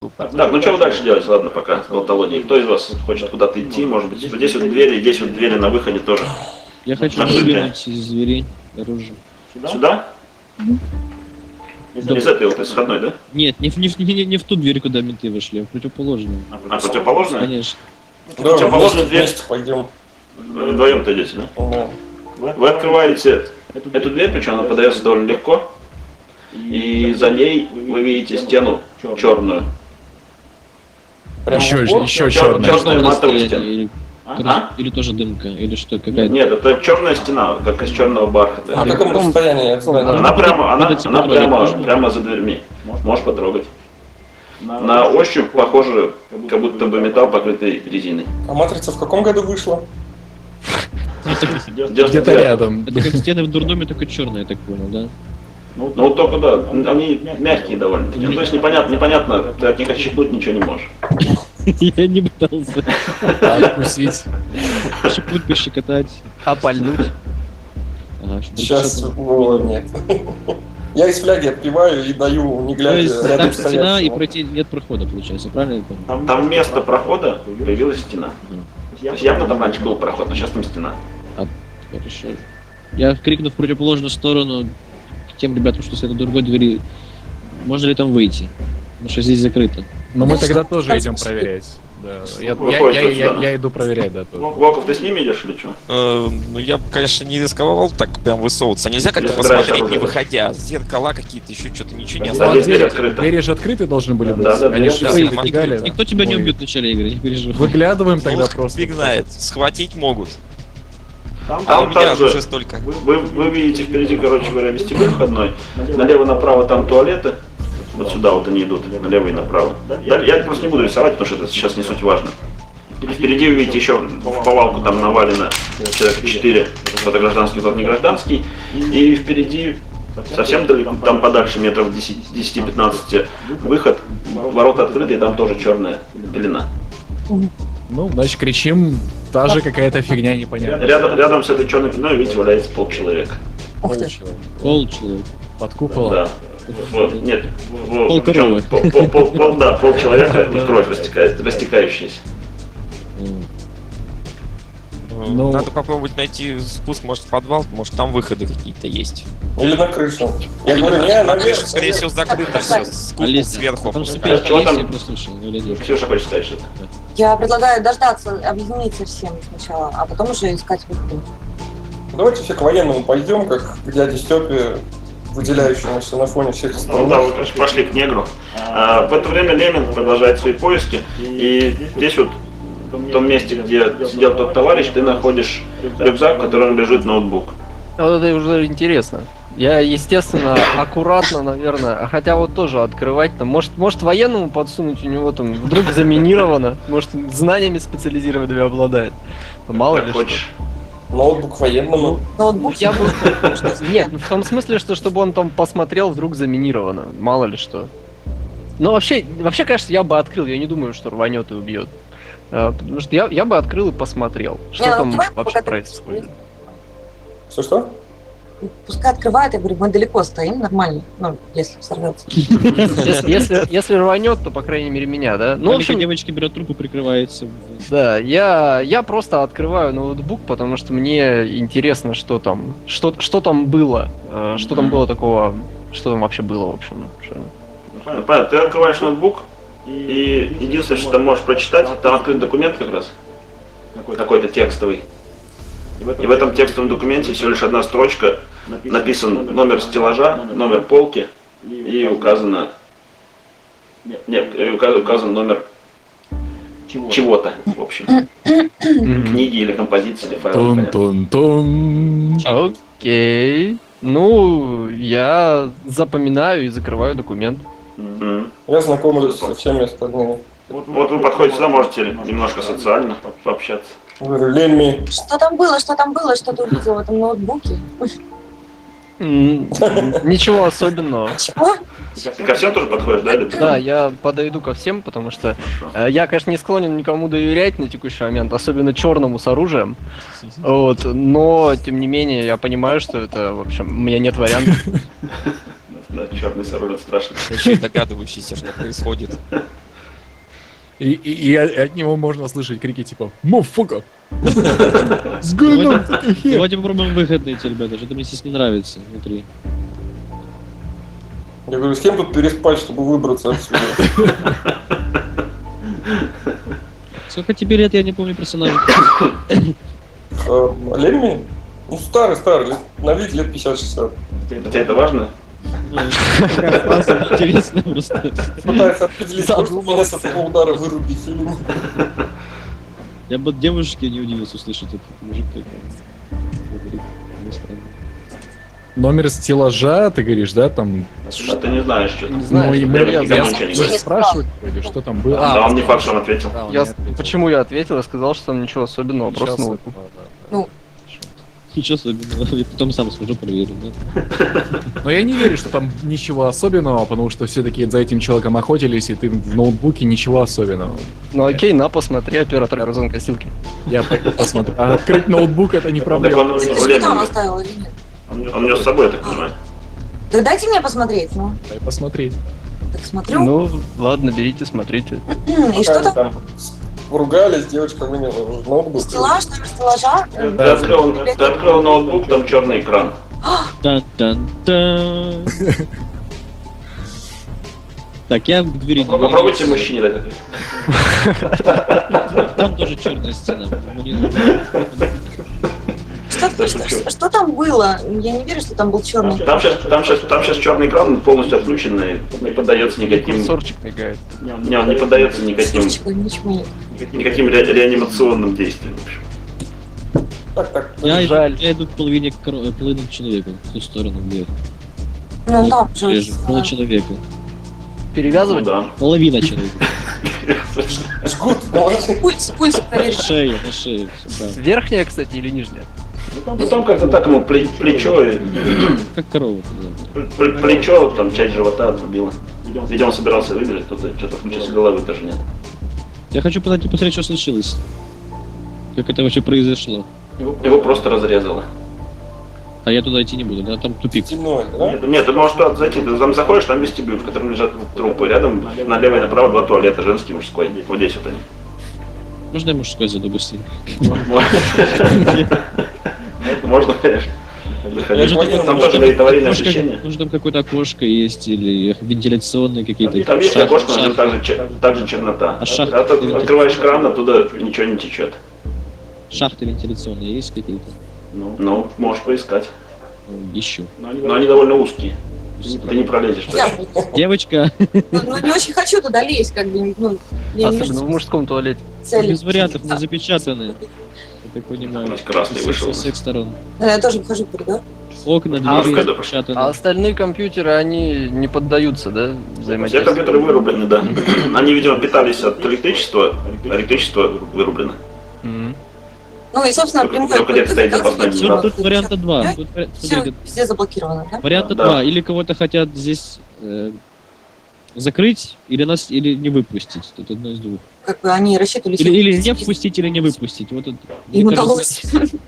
Так, ну что вы дальше делаете? Ладно, пока болтологии. Кто из вас хочет куда-то идти? Может быть, здесь вот двери, здесь вот двери на выходе тоже. Я хочу Открытые. выглянуть из зверей оружие. Сюда? Из этой вот, из сходной, да? Нет, не в ту дверь, куда менты вышли, а в противоположную. А противоположная? Конечно. Да, Противоположная дверь. вместе пойдем. Вы вдвоем-то идете, да? Да. Вы открываете эту дверь, причем она подается довольно легко. И за ней вы видите стену черную. Прям Еще, в упор? еще Черная черная. матовая Или, стена. или, А? или тоже дымка, или что, какая-то. Нет, это черная стена, как из черного бархата. А в каком расстоянии? Я знаю, да. Она прямо, она потрогать можно? прямо за дверьми. Можешь потрогать. На ощупь похоже, как будто бы металл, покрытый резиной. А матрица в каком году вышла? Где-то рядом. Это как стены в дурдоме, только черные, я так понял, да? Ну вот только да, они мягкие довольно. Ну, то есть непонятно, ты от них отщипнуть ничего не можешь. Я не пытался Откусить. щипнуть, пощекотать. А пальнуть? Ага, чтобы Сейчас что-то- Вова, нет. Я из фляги отпиваю и даю, не То глядя есть рядом там стена и стоящему. пройти нет прохода, получается, правильно я понял? Там вместо прохода появилась стена. То есть явно там раньше был проход, но сейчас там стена. Хорошо. Я крикну в противоположную сторону к тем ребятам, что стоят на другой двери. Можно ли там выйти? Потому что здесь закрыто. Но мы тогда тоже идем проверять. Да. Я иду проверять, да, тоже. Волков, ты с ними идешь или что? Ну я бы, конечно, не рисковал так прям высовываться. Нельзя как-то Я собираюсь посмотреть, не оружие. выходя. Зеркала какие-то, еще что-то, ничего не Да, осталось. дверь открыта. Двери же открыты должны были быть. Да, да, Они двери же все открыты. выбегали. Никто тебя не Мы убьет в начале игры, не переживай. Выглядываем тогда Ух, просто. фиг знает, схватить могут. А у Там меня также уже столько. вы видите впереди, короче говоря, вестибюль входной. Налево-направо там туалеты. Вот сюда вот они идут, налево и направо. Я просто не буду рисовать, потому что это сейчас не суть важно. Впереди вы видите еще в повалку там навалено человек 4, кто-то гражданский, кто-то не гражданский. И впереди совсем далеко, там подальше метров 10-15 выход, ворота открыты, и там тоже черная пелена. Ну, значит, кричим, та же какая-то фигня непонятная. Рядом с этой черной пеленой, видите, валяется полчеловека. Полчеловек. Под куполом. Да. Нет, Пол коровы. пол человека и кровь растекающаяся. Ну- Надо попробовать найти спуск, может, в подвал, может, там выходы какие-то есть. Или на крышу. Я говорю, не, наверх. Скорее всего, закрыто все, с купол Алиса, сверху. потому что опускается. Чего там? я прослушал, или нет? Ксюша хочет сказать что-то. Я предлагаю дождаться, объединиться всем сначала, а потом уже искать выход. Давайте все к военному пойдем, как к дяде Степе, выделяющемуся на фоне всех Ну да, остальных. вы, конечно, пошли к негру. В это время Лемин продолжает свои поиски. И здесь вот, в том месте, где сидел тот товарищ, ты находишь рюкзак, в котором лежит ноутбук. Вот это уже интересно. Я, естественно, аккуратно, наверное, а хотя вот тоже открывать там, может военному подсунуть, у него там вдруг заминировано, может знаниями специализированными обладает. Мало Как ли хочешь. Ноутбук военному. Ноутбук что. Я бы... Нет, в том смысле, что чтобы он там посмотрел, вдруг заминировано, мало ли что. Но вообще, конечно, я бы открыл, я не думаю, что рванет и убьет. Потому что я бы открыл и посмотрел, что Не, ну, там давай вообще пока ты- происходит. Что? Пускай открывает, я говорю, мы далеко стоим, нормально, ну, если сорвется. Если рванет, то, по крайней мере, меня, да? Ну, в общем, девочки берет трубку, прикрывается. да, я просто открываю ноутбук, потому что мне интересно, что там было, что там было такого, что там вообще было, в общем. Понятно. Ты открываешь ноутбук, и единственное, что ты можешь прочитать, там открыт документ как раз, какой-то текстовый. И в этом текстовом документе всего лишь одна строчка, написан номер стеллажа, номер полки, и указано... Нет, указан номер чего-то, в общем. Книги или композиции, или файла. непонятно. Тун-тун-тун. Окей. Ну, я запоминаю и закрываю документ. Мгм. Я знакомлюсь со всеми остальными. Вот вы подходите сюда, можете немножко социально пообщаться. Говорю, Лемми, Что там было, что ты увидел в этом ноутбуке? Ничего особенного. Чего? Ты ко всем тоже подходишь, да? Или ты- Да, я подойду ко всем, потому что я, конечно, не склонен никому доверять на текущий момент, особенно черному с оружием. Вот, но, тем не менее, я понимаю, что это, в общем, у меня нет вариантов. Да, черный с оружием страшно. Еще и догадывающийся, что происходит. И от него можно слышать крики типа «Моффака!» What's going on here? Давайте попробуем выход найти, ребята, что-то мне здесь не нравится внутри. Я говорю, с кем тут переспать, чтобы выбраться отсюда? Сколько тебе лет, я не помню персонажа. Лемми? Ну, старый, на вид лет 50-60. Для тебя это важно? Интересно просто. Пытается определить, может меня с этого удара вырубить или нет. Я бы от девушки не удивился услышать этот мужик такой. Говорит, «Ну, странно». Номер стеллажа, ты говоришь, да, там? Что ты не знаешь, что-то. Не знаю, Ну, и я мы никогда ничего не говорю. спрашивать, или что там было? Да, он не факт, что он ответил. Да, он Я, не ответил. почему я ответил? Я сказал, что там ничего особенного, Ничего просто ну, особенного, да. Ну. Ничего особенного, я потом сам схожу, проверю. Да? Но я не верю, что там ничего особенного, потому что все-таки за этим человеком охотились, и ты в ноутбуке ничего особенного. Ну окей, на, посмотри, оператор газонкосилки. Я пойду посмотрю. А открыть ноутбук это не Так проблема. он Что время. там оставил или нет? Он нес с собой, я так понимаю. Да дайте мне посмотреть, ну. Дай посмотреть. Так смотрю. Ну, ладно, берите, смотрите. И что там? Там ругались, девочка выняла ноутбук. Стеллаж, номер стеллажа. Ты открыл ноутбук, там черный экран. Тан-тан-тан. Так, я к двери не Попробуйте вернусь. мужчине дать. Там тоже черная стена. Что там было? Я не верю, что там был черный. Там сейчас черный экран, он полностью отключен и не поддается никаким. Курсорчик мигает. Не, он не поддается никаким Ничего нет. реанимационным действиям. В общем. Так, Жаль. Я иду к половине половины человека, в ту сторону, где Ну там же. режу. Пол человека. Ну Перевязывать? да. Половина человека. жгут, давайте. Пульс проверить. Шею, на шею. всё, да. Верхняя, кстати, или нижняя? Ну там как-то так ему плечо, Как корова. Да. плечо, там часть живота отрубило. Видимо, он собирался выбежать, тут что-то включился головы даже нет. Я хочу подойти посмотреть, что случилось. Как это вообще произошло. Его просто разрезало. А я туда идти не буду, да? Там тупик. Темно, да? Нет, ты можешь туда зайти, ты там заходишь, там вестибюль, в котором лежат трупы. Рядом налево и направо два туалета, женский и мужской. Вот здесь вот они. Можно я мужской зайду быстрее? Можно, конечно. Заходи. Может, Там тоже говорит аварийное освещение. Может там какое-то окошко есть или вентиляционные какие-то. Там есть окошко, но шахты. также чернота. А шахты? Когда ты открываешь кран, оттуда ничего не течет. Шахты вентиляционные есть какие-то? Ну, можешь поискать. Ищу. Но они довольно узкие. Ты не пролезешь. Я Девочка, ну, не очень хочу туда лезть, как бы, ну, я не Особенно в мужском туалете. цель. без вариантов, не запечатаны. Я так понимаю. Здесь красный Со вышел. всех сторон. Я тоже выхожу в коридор. Окна, в двери коридор. А запечатаны. остальные компьютеры, они не поддаются, да, Все взаимодействию? компьютеры вырублены, да. Они, видимо, питались от электричества, а электричество вырублено. Мгм. Ну и, собственно, Только где-то стоит запасной Тут, генератор. тут варианта два. Тут, Все смотрите, везде заблокировано, да? варианта Да. два. Или кого-то хотят здесь закрыть, или нас, или не выпустить. Тут одно из двух. Как бы они рассчитывали... Или не впустить, или не выпустить. Вот это, Им мне удалось.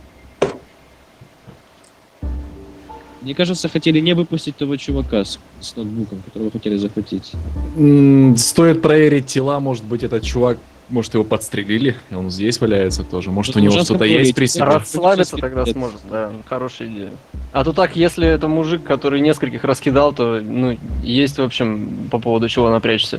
Мне кажется, хотели не выпустить того чувака с ноутбуком, которого хотели захватить. Стоит проверить тела, может быть, этот чувак, может, его подстрелили, и он здесь валяется тоже. Может, Это у него ужасно что-то есть говорить. при себе. Расслабиться тогда сможет, да, хорошая идея. А то так, если это мужик, который нескольких раскидал, то, ну, есть, в общем, по поводу чего напрячься.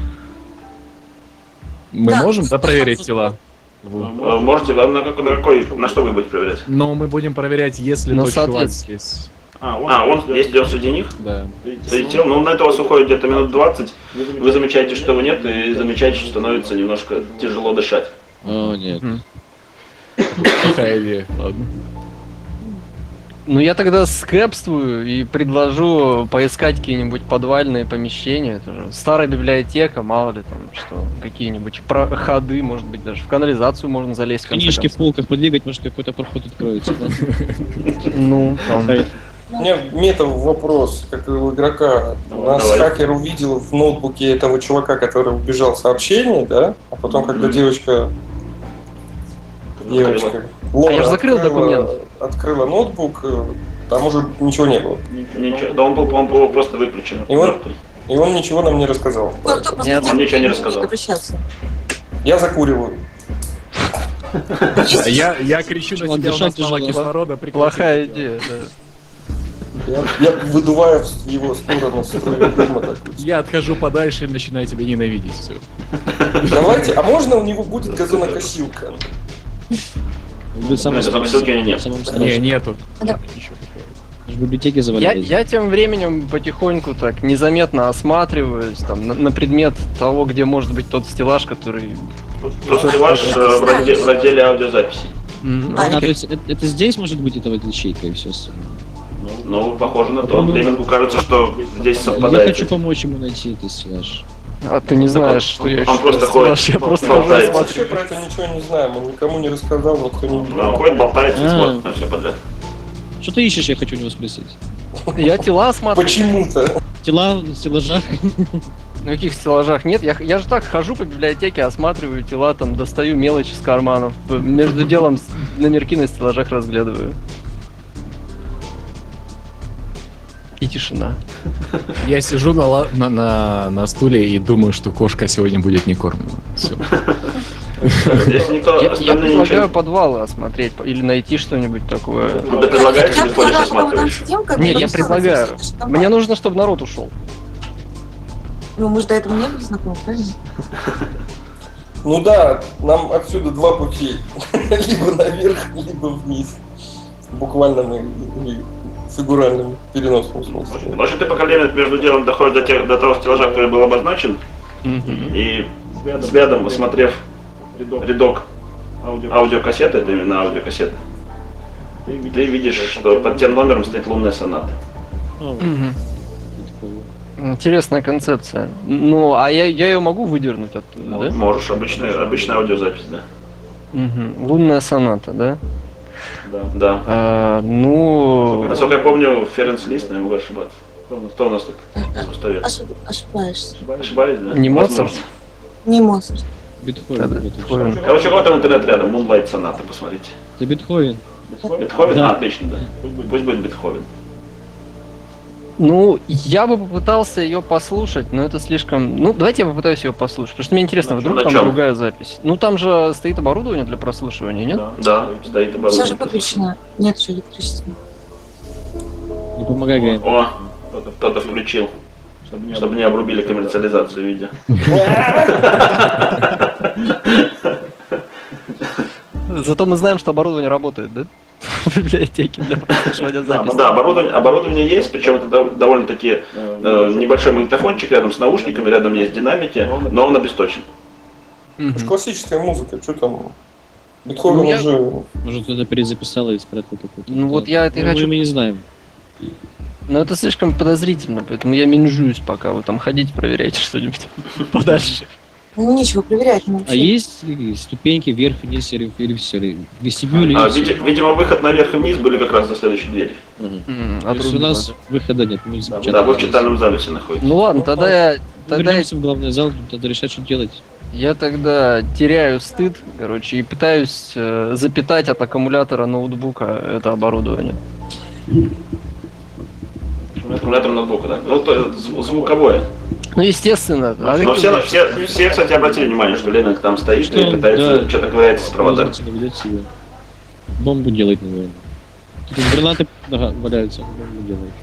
Мы Да. можем, да, проверить тела? Можете, на что вы будете проверять? Но мы будем проверять, если На тот чувак соответствие. здесь. Если он среди них? Да. Среди тел, ну на это у вас уходит где-то минут 20. Вы замечаете, что его нет, и замечаете, что становится немножко тяжело дышать. О, нет. Какая идея, ладно. Ну, я тогда скэпствую и предложу поискать какие-нибудь подвальные помещения. Это же старая библиотека, мало ли там что, какие-нибудь ходы, может быть, даже в канализацию можно залезть. в конце Книжки в концов. полках подвигать, может какой-то проход откроется. Да? Ну, там. У меня вопрос, как у игрока. У нас Давай. хакер увидел в ноутбуке этого чувака, который убежал сообщение, да? А потом, когда девочка Лора я же закрыл документ. открыла ноутбук, там уже ничего не было. Ничего, да он был просто выключен. И он ничего нам не рассказал. Кто Нет, он ничего не рассказал. Обращаться. Я закуриваю. Я кричу на Чувак, себя, у нас дышать мало тяжело. кислорода. прекратите Плохая это идея, делать. да. Я выдуваю в его сторону струю дыма такой. Я отхожу подальше и начинаю тебя ненавидеть. Все. Давайте, а можно у него будет газонокосилка? Будет самый Нет, там ссылки нет. самым Не, страшным. нету. Да. Ничего такого. В библиотеке завалялись. Я тем временем потихоньку так незаметно осматриваюсь там, на предмет того, где может быть тот стеллаж, который... Тут стеллаж в разделе аудиозаписи. А, то есть это здесь может быть эта вот ячейка и все. Ну, похоже на то. Лемингу кажется, что здесь Я совпадает. хочу помочь ему найти этот стеллаж. А ты не знаешь, что я Он ещё просто стеллаж, ходит, я просто болтает. хожу и Вообще смотрю. про это ничего не знаем, он никому не рассказал, никто не Он видел. ходит, болтается и А. смотрит на все подряд. Что ты ищешь, я хочу у него спросить. Я тела осматриваю. Почему-то. Тела в стеллажах. На каких стеллажах нет? Я же так хожу по библиотеке, осматриваю тела, там достаю мелочь из карманов. Между делом номерки на стеллажах разглядываю. И тишина. Я сижу на стуле и думаю, что кошка сегодня будет не кормлена. Все. Если никто Я остальные предлагаю ничего... подвалы осмотреть или найти что-нибудь такое. Ну, ты предлагаешь Я или ходишь предлагаю, чтобы там осматриваешь? сидим, как Нет, бы я тусоваться, предлагаю. слушать Мне компанию. нужно, чтобы народ ушел. Ну, мы же до этого не были знакомы, правильно? Ну да, нам отсюда два пути. Либо наверх, либо вниз. В буквальном и фигуральном переносном смысле. Может, ты пока время между делом доходит до того стеллажа, который был обозначен, и взглядом, осмотрев рядок аудиокассеты, это именно аудиокассеты, ты видишь, что под тем номером стоит лунная соната. Интересная концепция. Ну, а я ее могу выдернуть оттуда, да? Можешь, обычная аудиозапись, да. Мгм. Лунная соната, да? Да. Ну, Насколько я помню, Ференц Лист, но я могу ошибаться. Кто у нас тут уставец? Ошибаешься. Ошибались, да? не Моцарт? Возможно. Не Моцарт. Бетховен. Да, вот Бетховен. уже. Короче, вот там интернет рядом, Moonlight соната, посмотрите. Это Бетховен. Бетховен? Да. А, отлично, да. Пусть будет Бетховен. Ну, я бы попытался ее послушать, но это слишком... Ну, давайте я попытаюсь ее послушать, потому что мне интересно, вдруг На там чем? другая запись. Ну, там же стоит оборудование для прослушивания, нет? Да, стоит Все же оборудование. выключено. Нет же электричества. Не помогай, Гай. О, кто-то включил. Чтобы не обрубили коммерциализацию видео. Зато мы знаем, что оборудование работает, да? В библиотеке для прослушивания записи. Да, оборудование есть, причем это довольно-таки небольшой магнитофончик рядом с наушниками, рядом есть динамики, но он обесточен. Это ж классическая музыка, что там? Бетховен Ну, я- уже... Может, кто-то перезаписал и спрятал какой-то. Ну, вот я это и Ну, хочу. Мы не знаем. Но это слишком подозрительно, поэтому я менжуюсь, пока вы там ходите, проверяйте что-нибудь подальше. Ну, нечего проверять. Ну, А вообще. есть ступеньки вверх, вниз или вестибюль? Видимо, выход наверх и вниз были как раз за следующей дверью. То есть у нас выхода нет. Мы Да, вы в читальном зале все находитесь. Ну ладно, тогда я Вернемся в главный зал, надо решать, что делать. Я тогда теряю стыд, короче, и пытаюсь запитать от аккумулятора ноутбука это оборудование. Аккумулятор ноутбука, да? Ну, то звуковое. Ну, естественно. А Но какие- все, кстати, обратили внимание, что Ленинг там стоит Что и он, пытается, да. что-то ковыряется с проводами. Пользователь ведет себя. Бомбу делает, наверное. Тут гранаты валяются, он бомбу делает.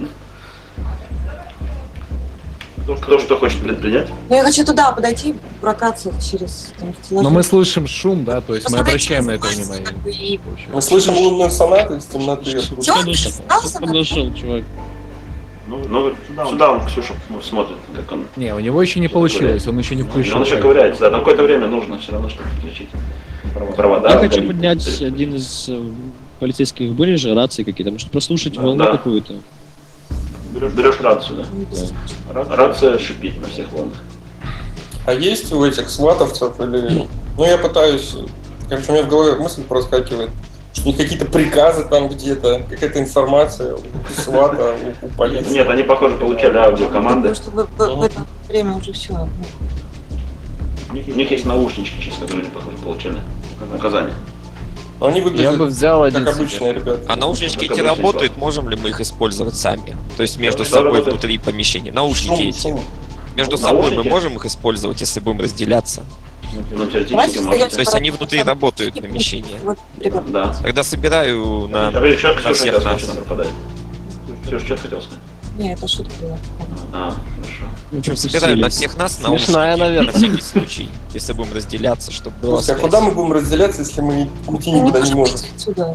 Кто что хочет предпринять? Ну, я хочу туда подойти, прокаться через там, стеллажи. Но мы слышим шум, да, то есть мы Посмотреть, обращаем на это что внимание. как бы, и- Мы слышим лунную сонату из темноты. Чё? Подошел, Остался на- подошел, чувак. Ну, сюда он, Ксюша, смотрит, как он. Не, у него еще не получилось, он еще не Он включил. еще ковыряется, да, на какое-то время нужно все равно что-то включить. Провода. Я хочу удалить. поднять один из полицейских, были же рации какие-то, может прослушать волну Да. какую-то. Берешь рацию, да. Рация шипит на всех волнах. А есть у этих сватовцев или... Ну, я пытаюсь... Короче, у меня в голове мысль проскакивает, что у них какие-то приказы там где-то, какая-то информация у свата, у полиции. Нет, они, похоже, получали аудиокоманды. Потому что в это время уже все. У них есть наушнички, через которые они, похоже, получали указания. Но они Я бы выглядят взял один как себе. обычные ребята. А наушнички Как эти обычный работают, можем ли мы их использовать сами? То есть между Да, собой работает. внутри помещения. Наушники Шум, эти. шум. Между собой мы Наушники? можем их использовать, если будем разделяться. Ну, теоретически Давайте можете. встаём. То есть они внутри работают, помещения. Вот, ребят, Да. Тогда собираю на... Вы что, на Ксюша всех хотел нас. сказать, что пропадает? Ксюша, что ты хотел сказать? не, это шутка была. А, хорошо. Ну, что, Собираю на пустили. всех нас на Смешная, умышлении, наверное. на всякий случай, если будем разделяться, чтобы была Слушайте, а связь. куда мы будем разделяться, если мы уйти Ну, не никуда не можем можем? выйти отсюда.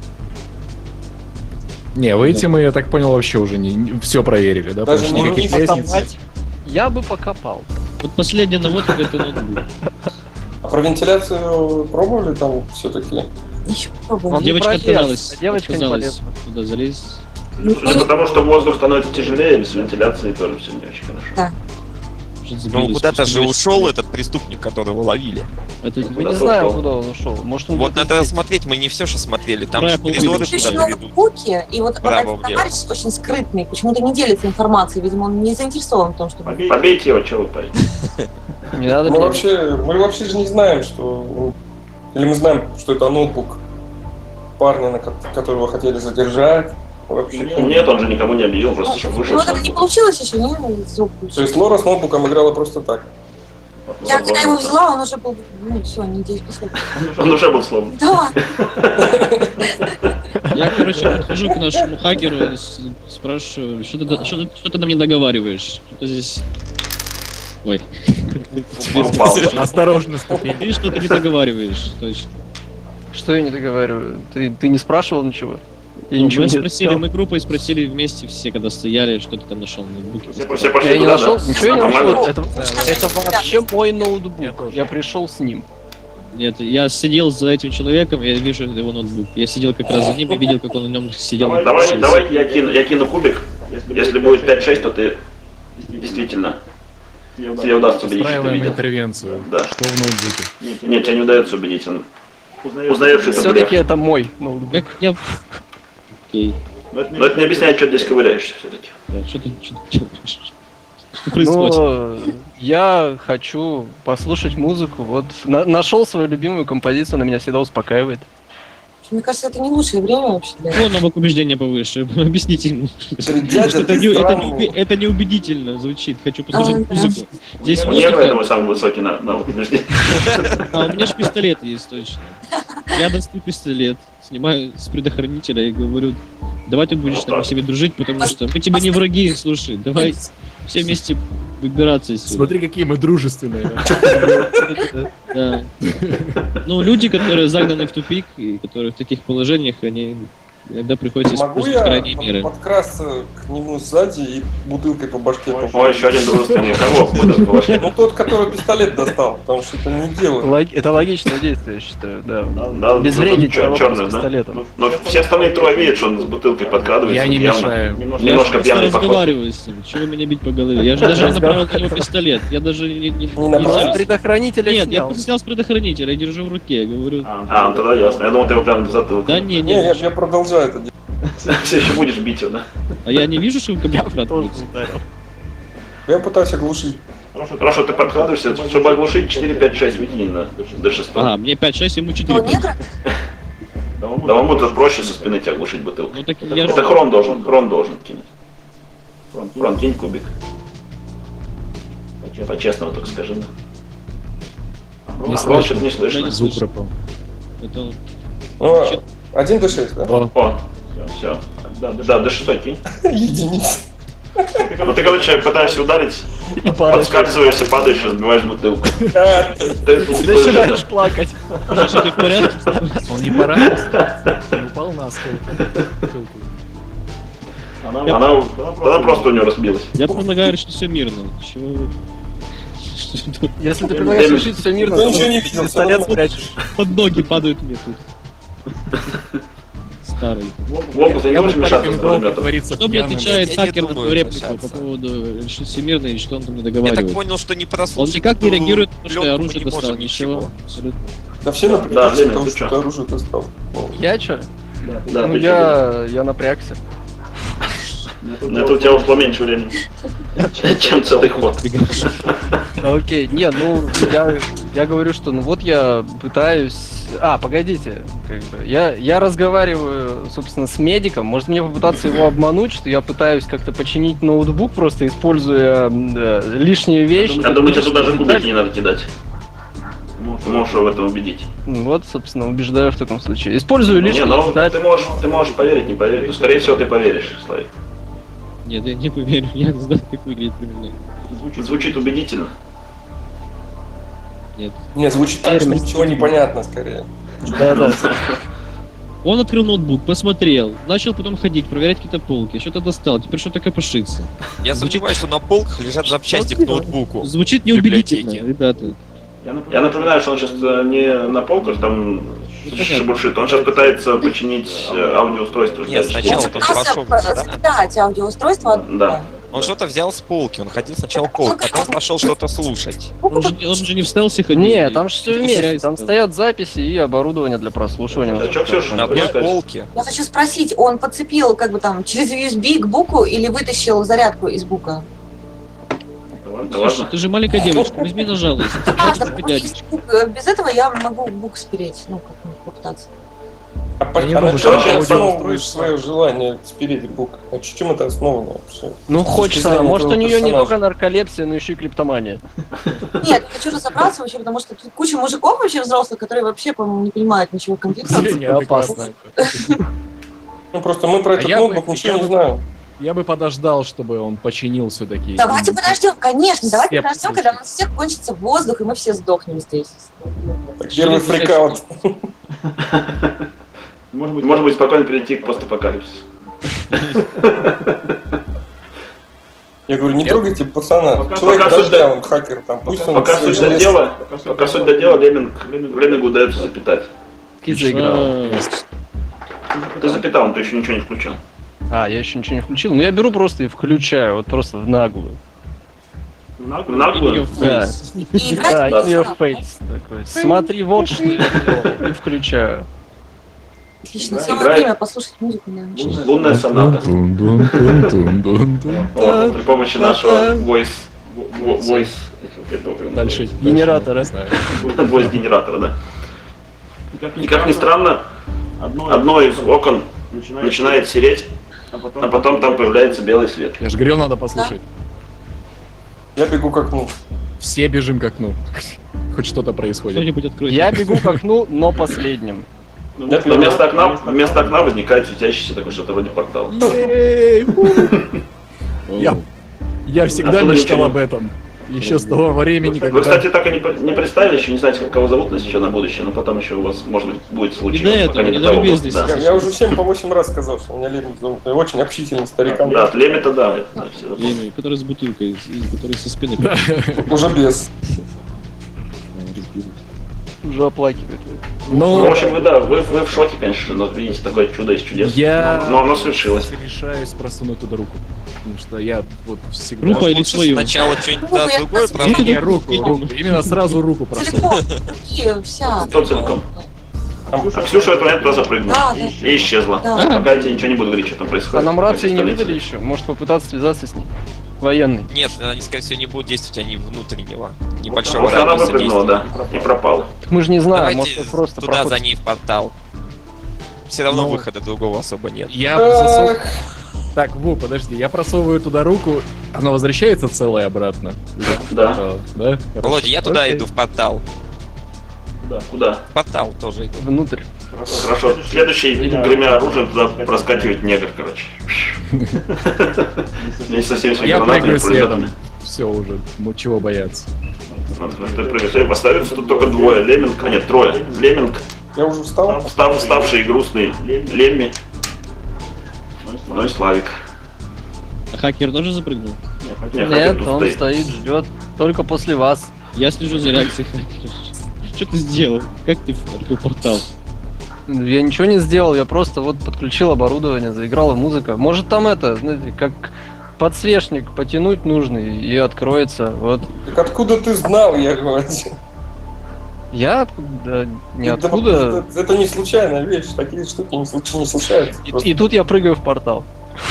Не, выйти мы, я так понял, вообще уже не все проверили, да? Даже Потому что не никаких лестниц. Покопать. Я бы покопал. Вот последняя наводка это ноутбук. А про вентиляцию пробовали там все-таки? Еще попробуем. Он не Девочка пролез, отказалась. а девочка не отказалась полезла. туда залезть. Ну, Ну, потому что воздух становится тяжелее, без вентиляции тоже все не очень хорошо. Что-то Ну, сбились, куда-то же спустились. ушел этот преступник, которого ловили. Это Мы Куда не ты знаем, ушел? куда он ушел. Может, он Вот где-то надо здесь. смотреть, мы не все же смотрели. Там Правильно, же коридоры увидел. Еще куда-то ведут. ноутбуки, и вот Браво, этот товарищ очень скрытный, почему-то не делится информацией, видимо, он не заинтересован в том, чтобы... Побейте его, что вы парень. Не надо Мы мне. вообще же не знаем, что... Или мы знаем, что это ноутбук парня, которого хотели задержать. Вообще. Нет, он же никому не объявил, просто чтобы вышел. Ну, это не получилось еще, не? Звук То есть Лора с ноутбуком играла просто так. Я когда его взяла, он уже был, ну, все, неделю после. Он уже был сломан. Да, Я, короче, подхожу к нашему хакеру и спрашиваю, что ты нам не договариваешь? Что здесь... Ой. Упал. Осторожно, ступень. Видишь, что ты не договариваешь, точно. Что я не договариваю? Ты не спрашивал ничего? Я Ну, ничего мы не спросили, сказал. мы группой спросили вместе все, когда стояли, что ты там нашел на ноутбуке. Все пошли Я не туда, нашел, да? ничего я не А нашел. помогу? Это вообще мой ноутбук. Я пришел с ним. Нет, я сидел за этим человеком, я вижу его ноутбук. Я сидел как раз за ним и видел, как он на нем сидел. Давай я кину кубик. Если будет 5-6, то ты действительно тебе удастся убедить, что ты Устраиваем видел. интервенцию. Да. Что в ноутбуке? Нет, тебе не удается убедить. Он узнаешь, что это Все-таки блеф. это мой ноутбук. Как я... Окей. Но это не объясняет, что ты здесь ковыряешься все-таки. Да, что происходит? Но я хочу послушать музыку. Вот нашел свою любимую композицию, она меня всегда успокаивает. мне кажется, это не лучшее время вообще для этого. Ну, навык убеждения повыше. Объясните ему. Дядя, Что ты странный. это неубедительно звучит. Хочу послушать Да. музыку. Здесь Мне поэтому музыка. самый высокий на утверждение. А у меня же пистолет есть точно. Я достаю пистолет, снимаю с предохранителя и говорю, давай ты будешь там себе дружить, потому что мы тебе не враги, слушай, давай все вместе выбираться из сюда. Смотри, какие мы дружественные. Да. Ну, люди, которые загнаны в тупик, и которые в таких положениях, они иногда приходится Могу использовать я крайние меры. подкрасться к нему сзади и бутылкой по башке Ой, попасть? еще один дружественный кого будет вообще. Ну тот, который пистолет достал, потому что это не дело. Это логичное действие, я считаю, да. Да, Безвредить человека с черный, да? пистолетом. Но все остальные трое видят, что он с бутылкой подкрадывается. Я не явно. мешаю. Я Немножко просто пьяный поход. разговариваю с ним. Чего вы меня бить по голове? Я же даже направил на него пистолет. Я даже не направил? взял. Предохранителя Нет, я снял. просто снял с предохранителя, я держу в руке, говорю. А, ну тогда ясно. Я думал, ты его прямо в затылок. Да не, Не, я продолжаю это делать. Все еще будешь бить его, да? А я не вижу, что вы ко мне подкрадываетесь. Я пытаюсь оглушить. Хорошо, ты подкрадываешься, чтобы оглушить 4, 5, 6, види не надо. До 6. Ага, мне 5-6, ему 4. Ну, негры? Да вам будет проще со спины тебя оглушить бутылкой. Ну так я Это же... Хрон должен кинуть. Хрон, кинь кубик. По-честному так скажи, да. Не Хрон слышу. что-то не Я слышно. не Звук слышу. пропал. Это... Ну, 1d6, да? О, О, все. Да, до 6 кинь. Единица. Ну ты, короче, пытаешься ударить, подскальзываешься, падаешь и разбиваешь бутылку. Начинаешь плакать. Что, ты в порядке? он не поранился. Он упал на асфальт. Она просто у нее разбилась. Я предлагаю решить все мирно. Чего вы... Что Если ты предлагаешь решить все мирно, Я то ничего не видел, пистолет всё спрячешь. под ноги падают мне тут? Старый. Вовка, ты не Я бы можешь мешаться с порекомендовал ребятам? договориться Что мне пьяным. отвечает Я не хакер на думаю твою реплику по возвращаться. поводу решить всемирно и что он там не Я так договаривает? понял, что не Он прослушал. никак не реагирует на то, что я Плёнку мы оружие не достал, можем ничего. Абсолютно. Да все Да, напрягаются, Леня, потому ты что чё? ты оружие достал. Я чё? Да, Ну ты я напрягся. На это у тебя ушло меньше времени, чем целый ход. Окей, не, ну я говорю, что ну вот я пытаюсь. Погодите, как бы я разговариваю, собственно, с медиком. Может мне попытаться его обмануть, что я пытаюсь как-то починить ноутбук, просто используя лишние вещи. Я думаю, тебе туда даже кубики не надо кидать. Ты можешь его в этом убедить. Ну вот, собственно, убеждаю в таком случае. Использую лишь... Не, ну ты можешь поверить, не поверить. Но скорее всего ты поверишь, Славик. Нет, я не поверю, я не знаю, как выглядит примерно. Звучит убедительно. Нет. Не, звучит так, что ничего не понятно, скорее. Да-да. Он открыл ноутбук, посмотрел, начал потом ходить, проверять какие-то полки, что-то достал, теперь что-то копошится. Я сомневаюсь, что на полках лежат запчасти к ноутбуку. Звучит В неубедительно, библиотеке. ребята. Я напоминаю, что он сейчас не на полках там шебуршит, он сейчас пытается починить аудиоустройство. Нет, сначала он пошел, да? Скидать аудиоустройство. Да. Он что-то взял с полки, он ходил сначала полк, потом пошел что-то слушать. Он же не в стелсе ходил. Не, там же все вместе. Теряется. Там стоят записи и оборудование для прослушивания. А чё, Ксюша, На одной Понятно. полке. Я хочу спросить, он подцепил как бы там через USB к буку или вытащил зарядку из бука? Да Слушай, ладно. ты же маленькая девочка, возьми на жалость. А, Что да, ты дядечка? без этого я могу бук спереть, ну как попытаться. А Я на думаю, чем что ты аудио- основываешь свое желание спереть бук? На чем это основано вообще? Ну С точки хочется, зрения может у твоего нее не персонажа. только нарколепсия, но еще и клептомания. Нет, я хочу разобраться вообще, потому что тут куча мужиков вообще взрослых, которые вообще, по-моему, не понимают ничего в компьютерах. Зрение опасно. Ну просто мы про этот я ноутбук бы- ничего я не бы- знаем. Я бы подождал, чтобы он починил все-таки. Давайте подождем, конечно, давайте Все подождем, когда у нас всех кончится воздух, и мы все сдохнем здесь. Так, первый фрикаут. Может быть, спокойно перейти к постапокалипсису. Я говорю, не трогайте пацана. Пока Человек суть дождя, до- он хакер там. Пусть он Пока свои суть до железки- дела, Леммингу удается запитать. И заиграл. Ты запитал, но ты еще ничего не включил. А, я еще ничего не включил. Ну я беру просто и включаю, вот просто в наглую. В наглую? Да. И Да, играть Да. in your face такой. Смотри, вот что я делал. И включаю. Отлично, самое Играет. время послушать музыку, наверное. Лунная соната. При помощи нашего voice Дальше. Генератора. voice генератора, да. И как ни странно, одно из окон начинает сереть, а потом там появляется белый свет. Я же говорил, надо послушать. Я бегу к окну. Все бежим к окну. Хоть что-то происходит. Кто-нибудь откроет. Я бегу к окну, но последним. Но вместо окна возникает светящийся такой что-то вроде портала. Я всегда Откуда мечтал ничего? об этом. Еще с того времени, Вы, когда... кстати, так и не представили, еще не знаете, как кого зовут нас еще на будущее, но потом еще у вас, может быть, будет случай. И до пока этого, не не до того нарубил будет, здесь. да. Я уже всем по 8 раз сказал, что у меня Лемик зовут. Я очень общительный старикан. Да, Лемми-то да. это всё. Леми, который с бутылкой, который со спины. Уже без. Уже оплакивает. Ну, в Ну, общем, вы в шоке, конечно, но видите такое чудо из чудес. я Но оно свершилось. решаюсь просунуть туда руку. Потому что я вот всегда... Руку или Лучше свою? сначала что-нибудь Ну, да, я другое посмотрю. просунуть. Не, руку. Именно сразу руку просунуть. Целиком. И вся. Кто целиком? А Ксюша в этот момент туда запрыгнула Да, да. и исчезла. Да. Пока я тебе ничего не буду говорить, что там А происходит. нам рации не Представляете? выдали еще? Может попытаться связаться с ним? Военный. Нет, они, скорее всего, не будут действовать, они внутреннего. Небольшого Вот она радиуса выпрыгнула, действия. да, и пропала. Так мы же не знаем, может Давайте это просто туда проход. за ней в портал. Все равно Ну. выхода другого особо нет. Я засов... Так, подожди, я просовываю туда руку, она возвращается целая обратно. Да. Да? Володя, я туда Окей. иду в портал. Куда? В портал тоже иду. Внутрь. Хорошо. Следующий, гремя оружием, туда проскакивает негр, короче. Не совсем своими Я гранатами, прыгаю следом. пулеметами. Все уже, ну чего бояться. Надо, ты прыгаешь. Остается тут только двое. Лемминг, а нет, трое. Лемминг, Я уже встал. вставший и грустный Лемми, ну и Славик. А хакер тоже запрыгнул? Не, Нет, хакер тут он стоит. стоит, ждет. Только после вас. Я слежу за реакцией хакера. Что ты сделал? Как ты открыл портал? Я ничего не сделал, я просто вот подключил оборудование, заиграла музыка. Может там это, знаете, как подсвечник потянуть нужный и откроется. Вот. Так откуда ты знал, я говорю? Я ниоткуда. Это не случайная вещь. Такие штуки не случаются. И тут я прыгаю в портал.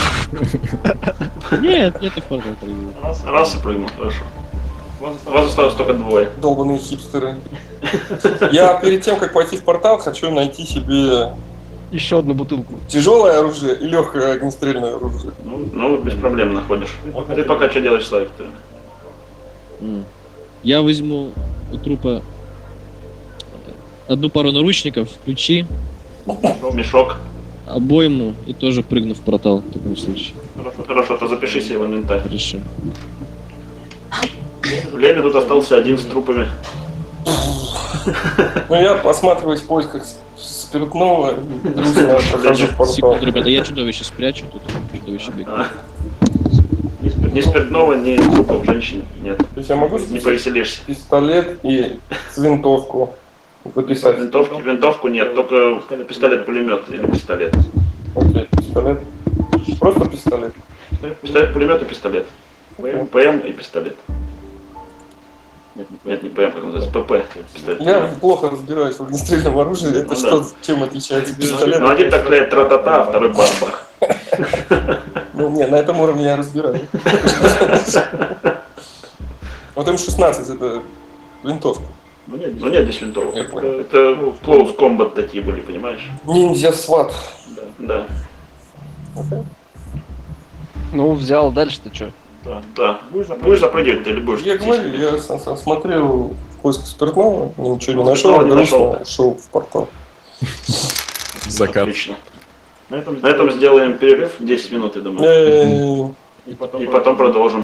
Нет, нет, ты в портал прыгнул. Раз и прыгнул, хорошо. У вас осталось только двое. Долбаные хипстеры. Я перед тем, как пойти в портал, хочу найти себе Еще одну бутылку. тяжелое оружие и легкое огнестрельное оружие. Ну, без проблем находишь. Ты пока что делаешь, Славик? Ты? Я возьму у трупа одну пару наручников, ключи, Мешок. обойму и тоже прыгну в портал в таком случае. Хорошо, то запиши себе в инвентарь. Хорошо. Леви тут остался один с трупами. Ну, я осматриваюсь в поисках спиртного, и дружно прохожу в портал. Секунду, ребята, я чудовище спрячу тут. Чудовище бегает. А. Ни спиртного, ни трупов женщин нет. То есть я могу Не повеселишься. пистолет и винтовку записать? Винтовку нет, только пистолет-пулемет или пистолет. Окей, пистолет. Просто пистолет. Пистолет-пулемет и пистолет. ПМ и пистолет. Нет, не ПМ, как называется, ПП. Пистолет. Я плохо разбираюсь в огнестрельном оружии. Это Ну что, да. чем отличается пистолет? Ну, один так стреляет тра-та-та, а второй бах-бах. Ну, не, на этом уровне я разбираюсь. Вот М16 это винтовка. Ну нет здесь винтовок. Я понял. Это close combat такие были, понимаешь? Ниндзя сват. Да. Ну, взял, дальше-то что? Да. Будешь запрыгивать или будешь? Я говорю, я смотрел в поисках спиртного, ничего не Спиртного нашел, не нашел. грустно ушел в портал. Закат. Отлично. На этом сделаем перерыв 10 минут, я думаю. Э, И потом продолжим.